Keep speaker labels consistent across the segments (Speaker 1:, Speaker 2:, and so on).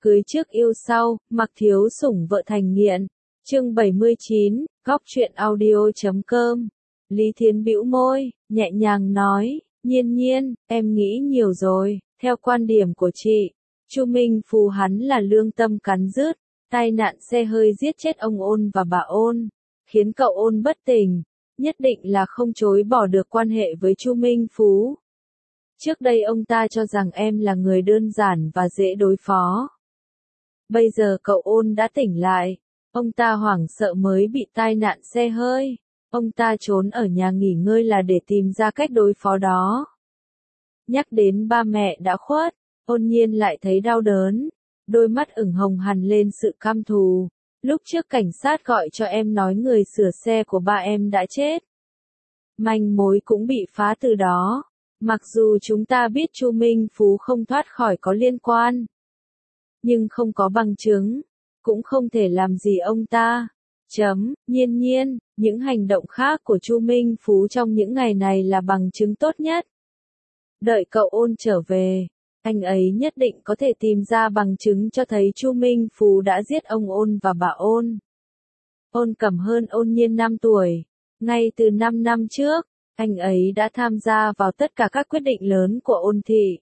Speaker 1: Cưới trước yêu sau, mặc thiếu sủng vợ thành nghiện. Chương 79, góc truyện audio.com. Lý Thiến bĩu môi, nhẹ nhàng nói, Nhiên Nhiên, em nghĩ nhiều rồi, theo quan điểm của chị, Chu Minh Phú hắn là lương tâm cắn rứt, tai nạn xe hơi giết chết ông Ôn và bà Ôn, khiến cậu Ôn bất tỉnh, nhất định là không chối bỏ được quan hệ với Chu Minh Phú. Trước đây ông ta cho rằng em là người đơn giản và dễ đối phó. Bây giờ cậu Ôn đã tỉnh lại, ông ta hoảng sợ mới bị tai nạn xe hơi, ông ta trốn ở nhà nghỉ ngơi là để tìm ra cách đối phó đó. Nhắc đến ba mẹ đã khuất, Ôn Nhiên lại thấy đau đớn, đôi mắt ửng hồng hằn lên sự căm thù. Lúc trước cảnh sát gọi cho em nói người sửa xe của ba em đã chết. Manh mối cũng bị phá từ đó, mặc dù chúng ta biết Chu Minh Phú không thoát khỏi có liên quan. Nhưng không có bằng chứng, cũng không thể làm gì ông ta. Nhiên Nhiên, những hành động khác của Chu Minh Phú trong những ngày này là bằng chứng tốt nhất. Đợi cậu Ôn trở về, anh ấy nhất định có thể tìm ra bằng chứng cho thấy Chu Minh Phú đã giết ông Ôn và bà Ôn. Ôn Cẩm hơn Ôn Nhiên 5 tuổi. Ngay từ 5 năm trước, anh ấy đã tham gia vào tất cả các quyết định lớn của Ôn thị.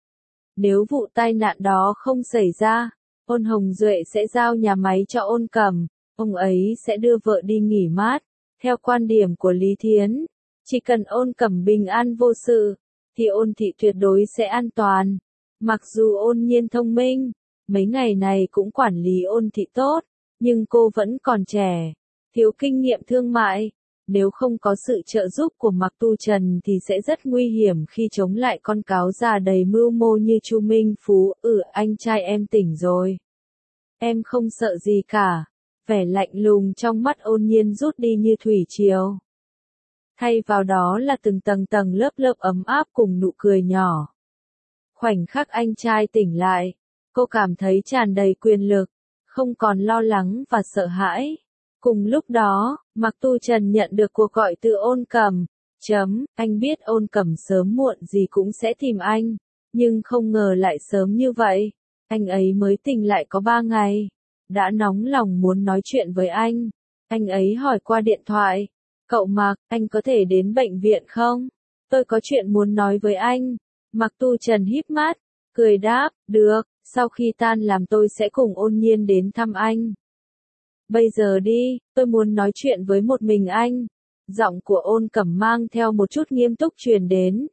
Speaker 1: Nếu vụ tai nạn đó không xảy ra, Ôn Hồng Duệ sẽ giao nhà máy cho Ôn Cẩm, ông ấy sẽ đưa vợ đi nghỉ mát. Theo quan điểm của Lý Thiến, chỉ cần Ôn Cẩm bình an vô sự, thì Ôn thị tuyệt đối sẽ an toàn. Mặc dù Ôn Nhiên thông minh, mấy ngày này cũng quản lý Ôn thị tốt, nhưng cô vẫn còn trẻ, thiếu kinh nghiệm thương mại. Nếu không có sự trợ giúp của Mạc Tu Trần thì sẽ rất nguy hiểm khi chống lại con cáo già đầy mưu mô như Chu Minh Phú. Anh trai em tỉnh rồi. Em không sợ gì cả. Vẻ lạnh lùng trong mắt Ôn Nhiên rút đi như thủy triều. Thay vào đó là từng tầng lớp lớp ấm áp cùng nụ cười nhỏ. Khoảnh khắc anh trai tỉnh lại, cô cảm thấy tràn đầy quyền lực, không còn lo lắng và sợ hãi. Cùng lúc đó, Mạc Tu Trần nhận được cuộc gọi từ Ôn Cẩm. Anh biết Ôn Cẩm sớm muộn gì cũng sẽ tìm anh, nhưng không ngờ lại sớm như vậy. Anh ấy mới tỉnh lại có 3 ngày, đã nóng lòng muốn nói chuyện với anh. Anh ấy hỏi qua điện thoại, cậu Mạc, anh có thể đến bệnh viện không? Tôi có chuyện muốn nói với anh. Mạc Tu Trần híp mắt, cười đáp, được, sau khi tan làm tôi sẽ cùng Ôn Nhiên đến thăm anh. Bây giờ đi, tôi muốn nói chuyện với một mình anh. Giọng của Ôn Cẩm mang theo một chút nghiêm túc truyền đến.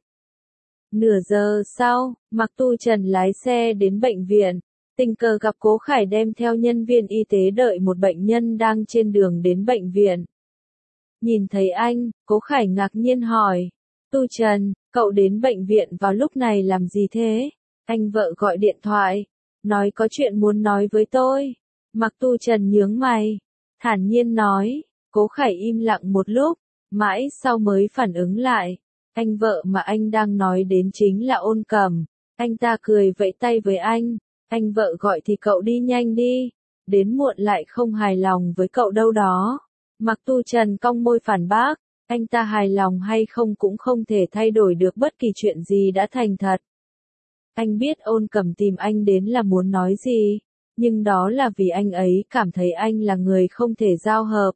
Speaker 1: Nửa giờ sau, Mạc Tu Trần lái xe đến bệnh viện, tình cờ gặp Cố Khải đem theo nhân viên y tế đợi một bệnh nhân đang trên đường đến bệnh viện. Nhìn thấy anh, Cố Khải ngạc nhiên hỏi, Tu Trần, cậu đến bệnh viện vào lúc này làm gì thế? Anh vợ gọi điện thoại, nói có chuyện muốn nói với tôi. Mạc Tu Trần nhướng mày, thản nhiên nói. Cố Khải im lặng một lúc, mãi sau mới phản ứng lại. Anh vợ mà anh đang nói đến chính là Ôn Cẩm. Anh ta cười vẫy tay với anh vợ gọi thì cậu đi nhanh đi, đến muộn lại không hài lòng với cậu đâu đó. Mạc Tu Trần cong môi phản bác, anh ta hài lòng hay không cũng không thể thay đổi được bất kỳ chuyện gì đã thành thật. Anh biết Ôn Cẩm tìm anh đến là muốn nói gì, nhưng đó là vì anh ấy cảm thấy anh là người không thể giao hợp.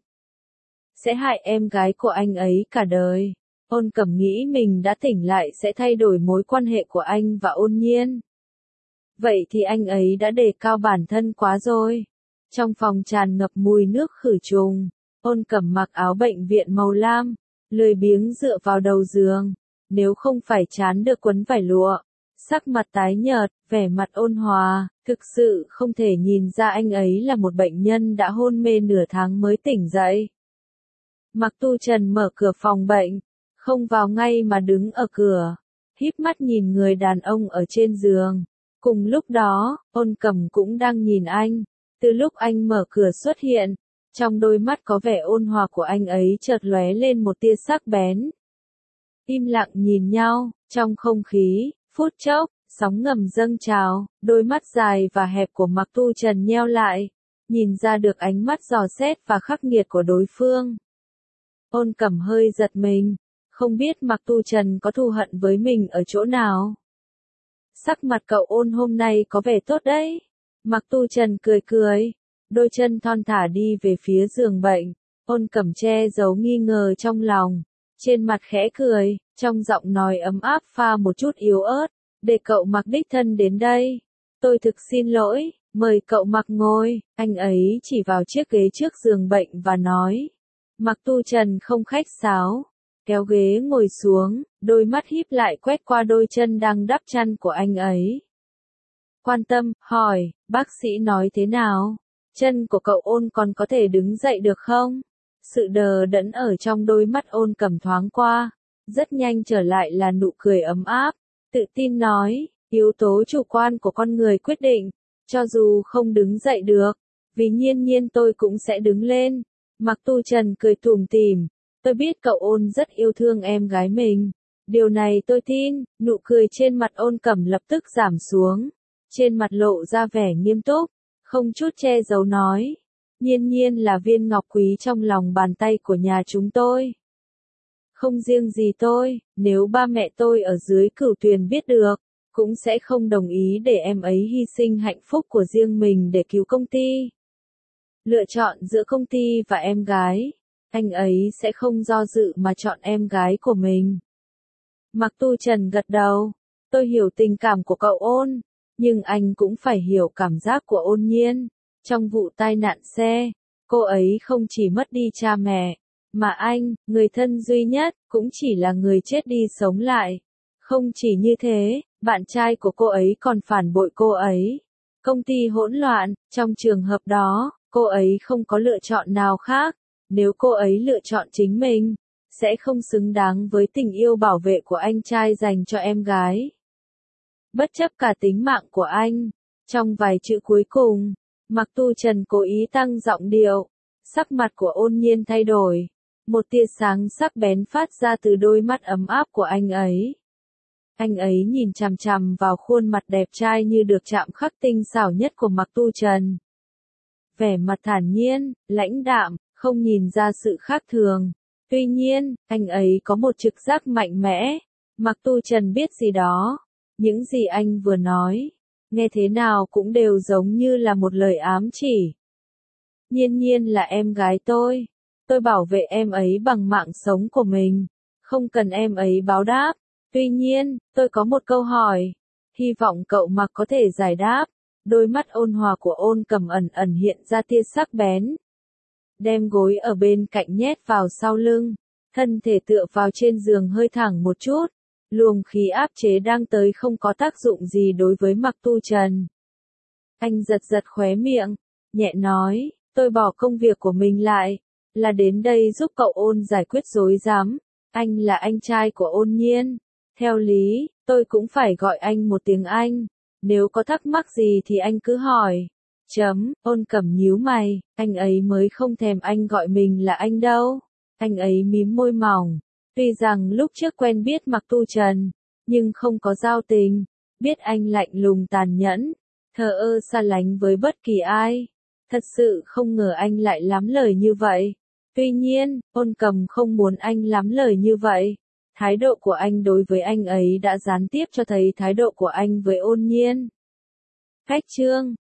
Speaker 1: Sẽ hại em gái của anh ấy cả đời. Ôn Cẩm nghĩ mình đã tỉnh lại sẽ thay đổi mối quan hệ của anh và Ôn Nhiên. Vậy thì anh ấy đã đề cao bản thân quá rồi. Trong phòng tràn ngập mùi nước khử trùng, Ôn Cẩm mặc áo bệnh viện màu lam, lười biếng dựa vào đầu giường, nếu không phải trán được quấn vải lụa. Sắc mặt tái nhợt, vẻ mặt ôn hòa, thực sự không thể nhìn ra anh ấy là một bệnh nhân đã hôn mê nửa tháng mới tỉnh dậy. Mạc Tu Trần mở cửa phòng bệnh, không vào ngay mà đứng ở cửa, híp mắt nhìn người đàn ông ở trên giường. Cùng lúc đó, Ôn Cẩm cũng đang nhìn anh. Từ lúc anh mở cửa xuất hiện, trong đôi mắt có vẻ ôn hòa của anh ấy chợt lóe lên một tia sắc bén. Im lặng nhìn nhau, trong không khí. Phút chốc, sóng ngầm dâng trào, đôi mắt dài và hẹp của Mạc Tu Trần nheo lại, nhìn ra được ánh mắt dò xét và khắc nghiệt của đối phương. Ôn Cẩm hơi giật mình, không biết Mạc Tu Trần có thù hận với mình ở chỗ nào. Sắc mặt cậu Ôn hôm nay có vẻ tốt đấy. Mặc Tu Trần cười cười, đôi chân thon thả đi về phía giường bệnh. Ôn Cẩm che giấu nghi ngờ trong lòng, trên mặt khẽ cười, trong giọng nói ấm áp pha một chút yếu ớt, để cậu Mặc đích thân đến đây. Tôi thực xin lỗi, mời cậu Mặc ngồi. Anh ấy chỉ vào chiếc ghế trước giường bệnh và nói. Mặc Tu Trần không khách sáo, kéo ghế ngồi xuống, đôi mắt híp lại quét qua đôi chân đang đắp chăn của anh ấy. Quan tâm, hỏi, bác sĩ nói thế nào? Chân của cậu Ôn còn có thể đứng dậy được không? Sự đờ đẫn ở trong đôi mắt Ôn Cẩm thoáng qua, rất nhanh trở lại là nụ cười ấm áp, tự tin nói, yếu tố chủ quan của con người quyết định, cho dù không đứng dậy được, vì nhiên nhiên tôi cũng sẽ đứng lên. Mặc Tu Trần cười tủm tỉm, tôi biết cậu Ôn rất yêu thương em gái mình, điều này tôi tin. Nụ cười trên mặt Ôn Cẩm lập tức giảm xuống, trên mặt lộ ra vẻ nghiêm túc, không chút che giấu nói, nhiên nhiên là viên ngọc quý trong lòng bàn tay của nhà chúng tôi. Không riêng gì tôi, nếu ba mẹ tôi ở dưới Cửu Tuyền biết được, cũng sẽ không đồng ý để em ấy hy sinh hạnh phúc của riêng mình để cứu công ty. Lựa chọn giữa công ty và em gái, anh ấy sẽ không do dự mà chọn em gái của mình. Mặc Tu Trần gật đầu, tôi hiểu tình cảm của cậu Ôn, nhưng anh cũng phải hiểu cảm giác của Ôn Nhiên. Trong vụ tai nạn xe, cô ấy không chỉ mất đi cha mẹ, mà anh, người thân duy nhất, cũng chỉ là người chết đi sống lại. Không chỉ như thế, bạn trai của cô ấy còn phản bội cô ấy. Công ty hỗn loạn, trong trường hợp đó, cô ấy không có lựa chọn nào khác. Nếu cô ấy lựa chọn chính mình, sẽ không xứng đáng với tình yêu bảo vệ của anh trai dành cho em gái. Bất chấp cả tính mạng của anh, trong vài chữ cuối cùng, Mặc Tu Trần cố ý tăng giọng điệu, sắc mặt của Ôn Nhiên thay đổi, một tia sáng sắc bén phát ra từ đôi mắt ấm áp của anh ấy. Anh ấy nhìn chằm chằm vào khuôn mặt đẹp trai như được chạm khắc tinh xảo nhất của Mặc Tu Trần. Vẻ mặt thản nhiên, lãnh đạm, không nhìn ra sự khác thường. Tuy nhiên, anh ấy có một trực giác mạnh mẽ. Mặc Tu Trần biết gì đó. Những gì anh vừa nói, nghe thế nào cũng đều giống như là một lời ám chỉ. Nhiên nhiên là em gái tôi bảo vệ em ấy bằng mạng sống của mình, không cần em ấy báo đáp. Tuy nhiên, tôi có một câu hỏi, hy vọng cậu Mặc có thể giải đáp. Đôi mắt ôn hòa của Ôn Cẩm ẩn ẩn hiện ra tia sắc bén. Đem gối ở bên cạnh nhét vào sau lưng, thân thể tựa vào trên giường hơi thẳng một chút. Luồng khí áp chế đang tới không có tác dụng gì đối với Mặc Tu Trần. Anh giật giật khóe miệng, nhẹ nói, tôi bỏ công việc của mình lại, là đến đây giúp cậu Ôn giải quyết rối rắm. Anh là anh trai của Ôn Nhiên. Theo lý, tôi cũng phải gọi anh một tiếng anh. Nếu có thắc mắc gì thì anh cứ hỏi. Ôn Cẩm nhíu mày, anh ấy mới không thèm anh gọi mình là anh đâu. Anh ấy mím môi mỏng. Tuy rằng lúc trước quen biết Mặc Tu Trần, nhưng không có giao tình, biết anh lạnh lùng tàn nhẫn, thờ ơ xa lánh với bất kỳ ai. Thật sự không ngờ anh lại lắm lời như vậy. Tuy nhiên, Ôn Cẩm không muốn anh lắm lời như vậy. Thái độ của anh đối với anh ấy đã gián tiếp cho thấy thái độ của anh với Ôn Nhiên. Khách chương